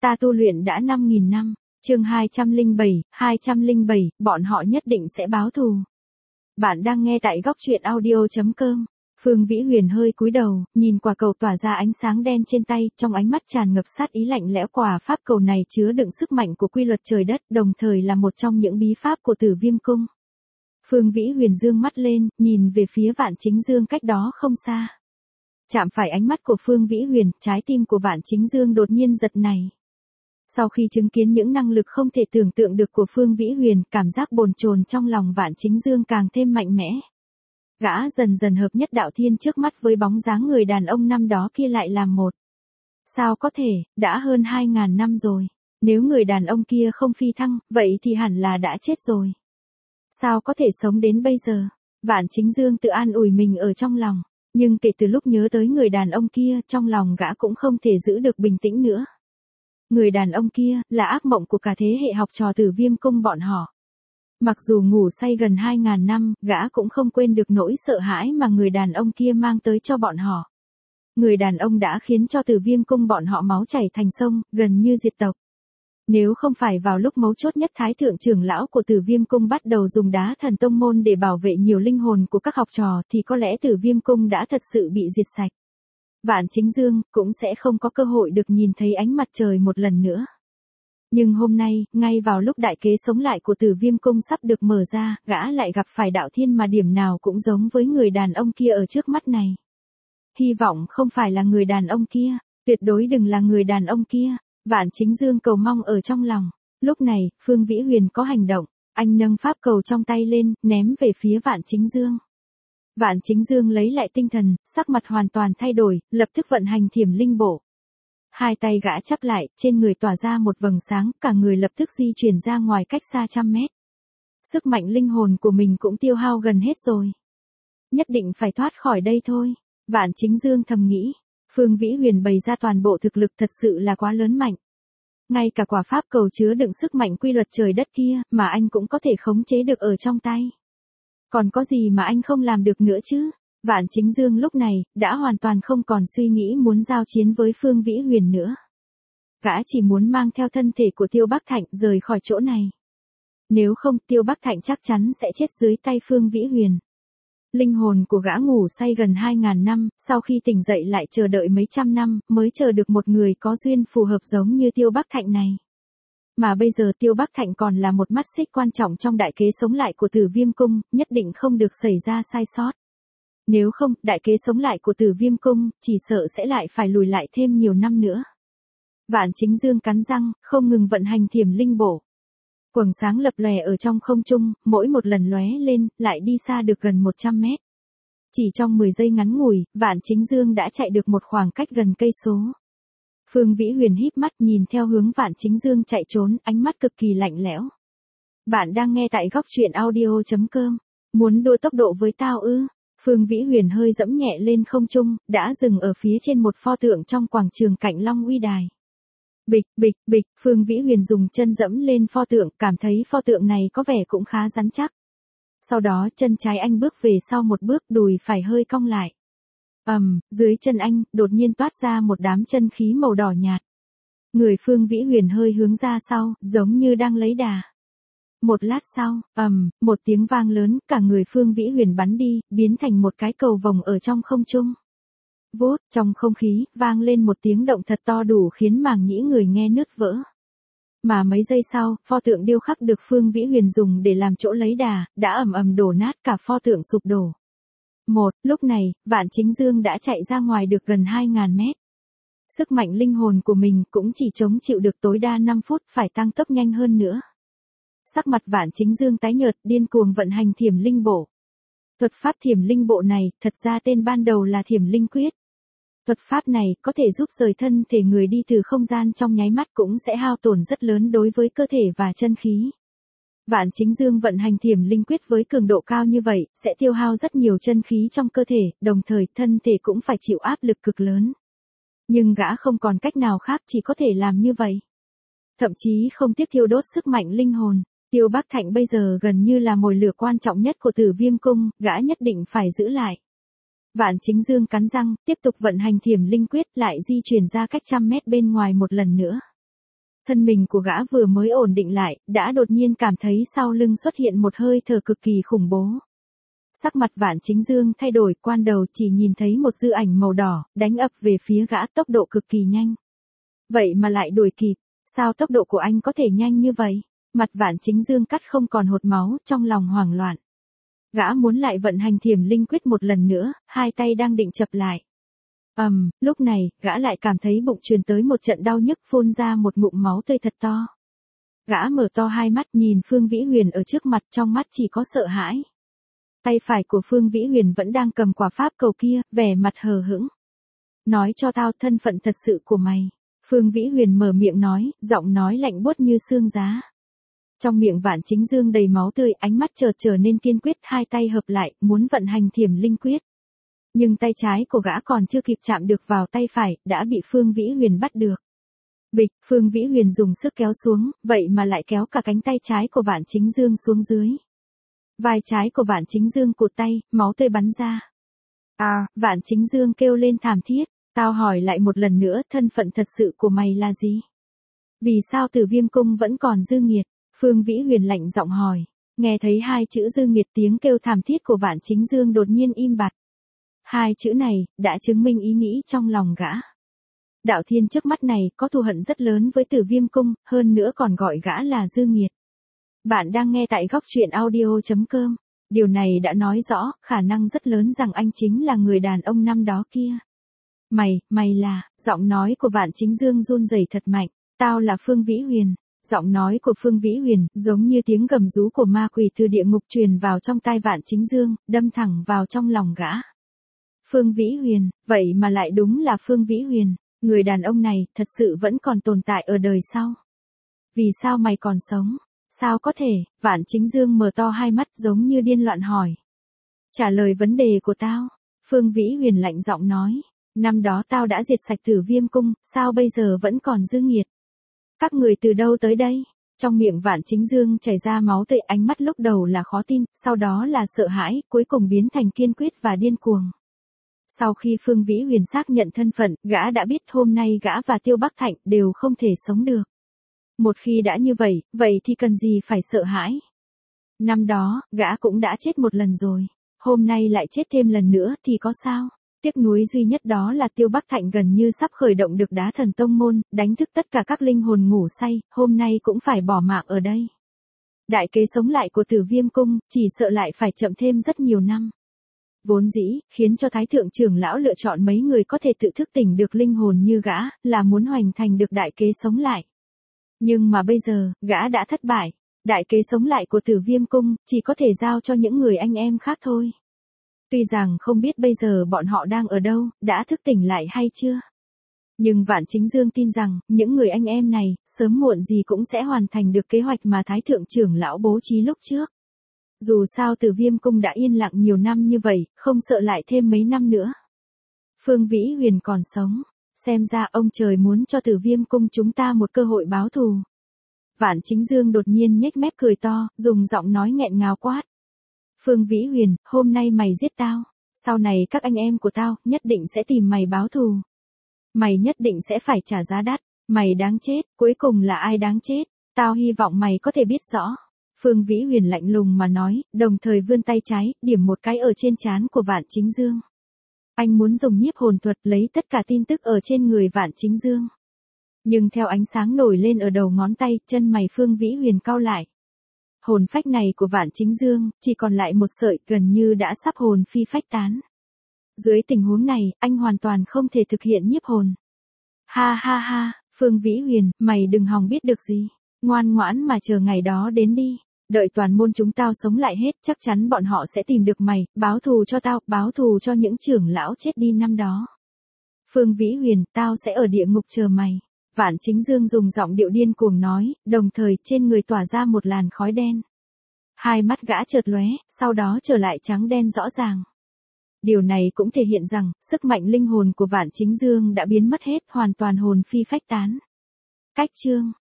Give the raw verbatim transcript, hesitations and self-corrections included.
Ta tu luyện đã năm nghìn năm. Chương hai trăm lẻ bảy, hai trăm lẻ bảy, bọn họ nhất định sẽ báo thù. Bạn đang nghe tại góc truyện audio chấm com. Phương Vĩ Huyền hơi cúi đầu, nhìn quả cầu tỏa ra ánh sáng đen trên tay, trong ánh mắt tràn ngập sát ý lạnh lẽo. Quả pháp cầu này chứa đựng sức mạnh của quy luật trời đất, đồng thời là một trong những bí pháp của Tử Viêm Cung. Phương Vĩ Huyền dương mắt lên, nhìn về phía Vạn Chính Dương cách đó không xa. Chạm phải ánh mắt của Phương Vĩ Huyền, trái tim của Vạn Chính Dương đột nhiên giật nảy. Sau khi chứng kiến những năng lực không thể tưởng tượng được của Phương Vĩ Huyền, cảm giác bồn chồn trong lòng Vạn Chính Dương càng thêm mạnh mẽ. Gã dần dần hợp nhất đạo thiên trước mắt với bóng dáng người đàn ông năm đó kia lại làm một. Sao có thể, đã hơn hai ngàn năm rồi. Nếu người đàn ông kia không phi thăng, vậy thì hẳn là đã chết rồi. Sao có thể sống đến bây giờ? Vạn Chính Dương tự an ủi mình ở trong lòng. Nhưng kể từ lúc nhớ tới người đàn ông kia, trong lòng gã cũng không thể giữ được bình tĩnh nữa. Người đàn ông kia, là ác mộng của cả thế hệ học trò Tử Viêm Cung bọn họ. Mặc dù ngủ say gần hai ngàn năm, gã cũng không quên được nỗi sợ hãi mà người đàn ông kia mang tới cho bọn họ. Người đàn ông đã khiến cho Tử Viêm Cung bọn họ máu chảy thành sông, gần như diệt tộc. Nếu không phải vào lúc mấu chốt nhất Thái thượng trưởng lão của Tử Viêm Cung bắt đầu dùng đá thần tông môn để bảo vệ nhiều linh hồn của các học trò thì có lẽ Tử Viêm Cung đã thật sự bị diệt sạch. Vạn Chính Dương cũng sẽ không có cơ hội được nhìn thấy ánh mặt trời một lần nữa. Nhưng hôm nay, ngay vào lúc đại kế sống lại của Tử Viêm Cung sắp được mở ra, gã lại gặp phải đạo thiên mà điểm nào cũng giống với người đàn ông kia ở trước mắt này. Hy vọng không phải là người đàn ông kia, tuyệt đối đừng là người đàn ông kia. Vạn Chính Dương cầu mong ở trong lòng. Lúc này, Phương Vĩ Huyền có hành động, anh nâng pháp cầu trong tay lên, ném về phía Vạn Chính Dương. Vạn Chính Dương lấy lại tinh thần, sắc mặt hoàn toàn thay đổi, lập tức vận hành Thiểm Linh Bộ. Hai tay gã chắp lại, trên người tỏa ra một vầng sáng, cả người lập tức di chuyển ra ngoài cách xa trăm mét. Sức mạnh linh hồn của mình cũng tiêu hao gần hết rồi. Nhất định phải thoát khỏi đây thôi. Vạn Chính Dương thầm nghĩ. Phương Vĩ Huyền bày ra toàn bộ thực lực thật sự là quá lớn mạnh. Ngay cả quả pháp cầu chứa đựng sức mạnh quy luật trời đất kia, mà anh cũng có thể khống chế được ở trong tay. Còn có gì mà anh không làm được nữa chứ? Vạn Chính Dương lúc này, đã hoàn toàn không còn suy nghĩ muốn giao chiến với Phương Vĩ Huyền nữa. Gã chỉ muốn mang theo thân thể của Tiêu Bắc Thạnh rời khỏi chỗ này. Nếu không, Tiêu Bắc Thạnh chắc chắn sẽ chết dưới tay Phương Vĩ Huyền. Linh hồn của gã ngủ say gần hai ngàn năm, sau khi tỉnh dậy lại chờ đợi mấy trăm năm, mới chờ được một người có duyên phù hợp giống như Tiêu Bắc Thạnh này. Mà bây giờ Tiêu Bắc Thạnh còn là một mắt xích quan trọng trong đại kế sống lại của Tử Viêm Cung, nhất định không được xảy ra sai sót. Nếu không, đại kế sống lại của Tử Viêm Cung, chỉ sợ sẽ lại phải lùi lại thêm nhiều năm nữa. Vạn Chính Dương cắn răng, không ngừng vận hành Thiểm Linh Bộ. Quầng sáng lập lòe ở trong không trung, mỗi một lần lóe lên, lại đi xa được gần một trăm mét. Chỉ trong mười giây ngắn ngủi, Vạn Chính Dương đã chạy được một khoảng cách gần cây số. Phương Vĩ Huyền híp mắt nhìn theo hướng Vạn Chính Dương chạy trốn, ánh mắt cực kỳ lạnh lẽo. Bạn đang nghe tại góc truyện audio chấm com. Muốn đua tốc độ với tao ư? Phương Vĩ Huyền hơi dẫm nhẹ lên không trung, đã dừng ở phía trên một pho tượng trong quảng trường cạnh Long Uy Đài. Bịch, bịch, bịch, Phương Vĩ Huyền dùng chân dẫm lên pho tượng, cảm thấy pho tượng này có vẻ cũng khá rắn chắc. Sau đó chân trái anh bước về sau một bước, đùi phải hơi cong lại. ầm, um, dưới chân anh, đột nhiên toát ra một đám chân khí màu đỏ nhạt. Người Phương Vĩ Huyền hơi hướng ra sau, giống như đang lấy đà. Một lát sau, ầm, um, một tiếng vang lớn, cả người Phương Vĩ Huyền bắn đi, biến thành một cái cầu vồng ở trong không trung. Vốt, trong không khí, vang lên một tiếng động thật to đủ khiến màng nhĩ người nghe nứt vỡ. Mà mấy giây sau, pho tượng điêu khắc được Phương Vĩ Huyền dùng để làm chỗ lấy đà, đã ầm ầm đổ nát, cả pho tượng sụp đổ. Một, lúc này, Vạn Chính Dương đã chạy ra ngoài được gần hai ngàn mét. Sức mạnh linh hồn của mình cũng chỉ chống chịu được tối đa năm phút, phải tăng tốc nhanh hơn nữa. Sắc mặt Vạn Chính Dương tái nhợt, điên cuồng vận hành Thiểm Linh Bộ. Thuật pháp Thiểm Linh Bộ này, thật ra tên ban đầu là Thiểm Linh Quyết. Thuật pháp này có thể giúp rời thân thể người đi từ không gian trong nháy mắt, cũng sẽ hao tổn rất lớn đối với cơ thể và chân khí. Vạn Chính Dương vận hành Thiểm Linh Quyết với cường độ cao như vậy, sẽ tiêu hao rất nhiều chân khí trong cơ thể, đồng thời thân thể cũng phải chịu áp lực cực lớn. Nhưng gã không còn cách nào khác, chỉ có thể làm như vậy. Thậm chí không tiếc thiêu đốt sức mạnh linh hồn. Tiêu Bắc Thạnh bây giờ gần như là mồi lửa quan trọng nhất của Tử Viêm Cung, gã nhất định phải giữ lại. Vạn Chính Dương cắn răng, tiếp tục vận hành Thiểm Linh Quyết, lại di chuyển ra cách trăm mét bên ngoài một lần nữa. Thân mình của gã vừa mới ổn định lại, đã đột nhiên cảm thấy sau lưng xuất hiện một hơi thở cực kỳ khủng bố. Sắc mặt Vạn Chính Dương thay đổi, quan đầu chỉ nhìn thấy một dư ảnh màu đỏ, đánh ập về phía gã tốc độ cực kỳ nhanh. Vậy mà lại đuổi kịp, sao tốc độ của anh có thể nhanh như vậy? Mặt Vạn Chính Dương cắt không còn hột máu, trong lòng hoảng loạn. Gã muốn lại vận hành Thiểm Linh Quyết một lần nữa, hai tay đang định chập lại. Ầm, um, lúc này, gã lại cảm thấy bụng truyền tới một trận đau nhức, phun ra một ngụm máu tươi thật to. Gã mở to hai mắt nhìn Phương Vĩ Huyền ở trước mặt, trong mắt chỉ có sợ hãi. Tay phải của Phương Vĩ Huyền vẫn đang cầm quả pháp cầu kia, vẻ mặt hờ hững. Nói cho tao thân phận thật sự của mày. Phương Vĩ Huyền mở miệng nói, giọng nói lạnh buốt như xương giá. Trong miệng Vạn Chính Dương đầy máu tươi, ánh mắt chợt trở nên kiên quyết, hai tay hợp lại, muốn vận hành Thiểm Linh Quyết. Nhưng tay trái của gã còn chưa kịp chạm được vào tay phải, đã bị Phương Vĩ Huyền bắt được. Bịch, Phương Vĩ Huyền dùng sức kéo xuống, vậy mà lại kéo cả cánh tay trái của Vạn Chính Dương xuống dưới. Vai trái của Vạn Chính Dương cụt tay, máu tươi bắn ra. À, Vạn Chính Dương kêu lên thảm thiết, tao hỏi lại một lần nữa, thân phận thật sự của mày là gì? Vì sao Tử Viêm Cung vẫn còn dư nghiệt? Phương Vĩ Huyền lạnh giọng hỏi. Nghe thấy hai chữ dư nghiệt, tiếng kêu thảm thiết của Vạn Chính Dương đột nhiên im bặt. Hai chữ này, đã chứng minh ý nghĩ trong lòng gã. Đạo Thiên trước mắt này có thù hận rất lớn với Tử Viêm Cung, hơn nữa còn gọi gã là dư nghiệt. Bạn đang nghe tại góc truyện audio chấm com. Điều này đã nói rõ, khả năng rất lớn rằng anh chính là người đàn ông năm đó kia. Mày, mày là, giọng nói của Vạn Chính Dương run rẩy thật mạnh. Tao là Phương Vĩ Huyền. Giọng nói của Phương Vĩ Huyền, giống như tiếng gầm rú của ma quỷ từ địa ngục truyền vào trong tai Vạn Chính Dương, đâm thẳng vào trong lòng gã. Phương Vĩ Huyền, vậy mà lại đúng là Phương Vĩ Huyền, người đàn ông này thật sự vẫn còn tồn tại ở đời sau. Vì sao mày còn sống? Sao có thể? Vạn Chính Dương mở to hai mắt giống như điên loạn hỏi. Trả lời vấn đề của tao. Phương Vĩ Huyền lạnh giọng nói. Năm đó tao đã diệt sạch Tử Viêm Cung, sao bây giờ vẫn còn dư nghiệt? Các người từ đâu tới đây? Trong miệng Vạn Chính Dương chảy ra máu tươi, ánh mắt lúc đầu là khó tin, sau đó là sợ hãi, cuối cùng biến thành kiên quyết và điên cuồng. Sau khi Phương Vĩ Huyền xác nhận thân phận, gã đã biết hôm nay gã và Tiêu Bắc Thạnh đều không thể sống được. Một khi đã như vậy, vậy thì cần gì phải sợ hãi? Năm đó, gã cũng đã chết một lần rồi. Hôm nay lại chết thêm lần nữa thì có sao? Tiếc nuối duy nhất đó là Tiêu Bắc Thạnh gần như sắp khởi động được đá thần tông môn, đánh thức tất cả các linh hồn ngủ say, hôm nay cũng phải bỏ mạng ở đây. Đại kế sống lại của Tử Viêm Cung, chỉ sợ lại phải chậm thêm rất nhiều năm. Vốn dĩ, khiến cho Thái Thượng trưởng lão lựa chọn mấy người có thể tự thức tỉnh được linh hồn như gã, là muốn hoành thành được đại kế sống lại. Nhưng mà bây giờ, gã đã thất bại. Đại kế sống lại của Tử Viêm Cung, chỉ có thể giao cho những người anh em khác thôi. Tuy rằng không biết bây giờ bọn họ đang ở đâu, đã thức tỉnh lại hay chưa. Nhưng Vạn Chính Dương tin rằng, những người anh em này, sớm muộn gì cũng sẽ hoàn thành được kế hoạch mà Thái Thượng trưởng lão bố trí lúc trước. Dù sao Tử Viêm Cung đã yên lặng nhiều năm như vậy, không sợ lại thêm mấy năm nữa. Phương Vĩ Huyền còn sống, xem ra ông trời muốn cho Tử Viêm Cung chúng ta một cơ hội báo thù. Vạn Chính Dương đột nhiên nhếch mép cười to, dùng giọng nói nghẹn ngào quát. Phương Vĩ Huyền, hôm nay mày giết tao, sau này các anh em của tao nhất định sẽ tìm mày báo thù. Mày nhất định sẽ phải trả giá đắt, mày đáng chết, cuối cùng là ai đáng chết, tao hy vọng mày có thể biết rõ. Phương Vĩ Huyền lạnh lùng mà nói, đồng thời vươn tay trái, điểm một cái ở trên trán của Vạn Chính Dương. Anh muốn dùng nhiếp hồn thuật lấy tất cả tin tức ở trên người Vạn Chính Dương. Nhưng theo ánh sáng nổi lên ở đầu ngón tay, chân mày Phương Vĩ Huyền cau lại. Hồn phách này của Vạn Chính Dương, chỉ còn lại một sợi, gần như đã sắp hồn phi phách tán. Dưới tình huống này, anh hoàn toàn không thể thực hiện nhiếp hồn. Ha ha ha, Phương Vĩ Huyền, mày đừng hòng biết được gì. Ngoan ngoãn mà chờ ngày đó đến đi. Đợi toàn môn chúng tao sống lại hết, chắc chắn bọn họ sẽ tìm được mày, báo thù cho tao, báo thù cho những trưởng lão chết đi năm đó. Phương Vĩ Huyền, tao sẽ ở địa ngục chờ mày. Vạn Chính Dương dùng giọng điệu điên cuồng nói, đồng thời trên người tỏa ra một làn khói đen. Hai mắt gã chợt lóe, sau đó trở lại trắng đen rõ ràng. Điều này cũng thể hiện rằng, sức mạnh linh hồn của Vạn Chính Dương đã biến mất hết, hoàn toàn hồn phi phách tán. Cách chương